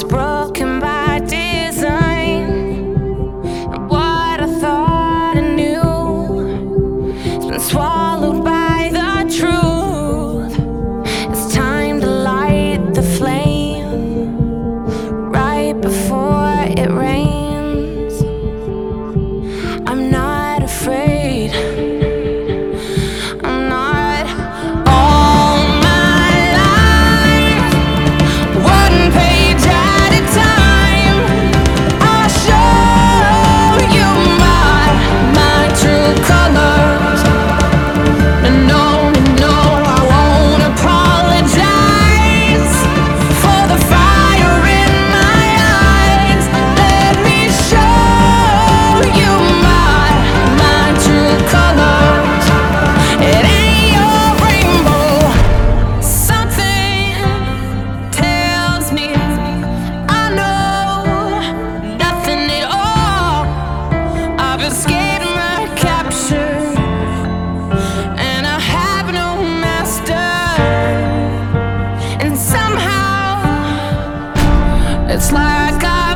broken by design. And what I thought I knew has been swallowed by the truth. It's time to light the flame right before it rains. I'm not afraid. I'm not. All my life, one page at a time, I'll show you my true colors. No, no, I won't apologize for the fire in my eyes. Let me show you my true colors. It ain't your rainbow. Something tells me I know nothing at all. I've escaped my capture, and I have no master. And somehow it's like I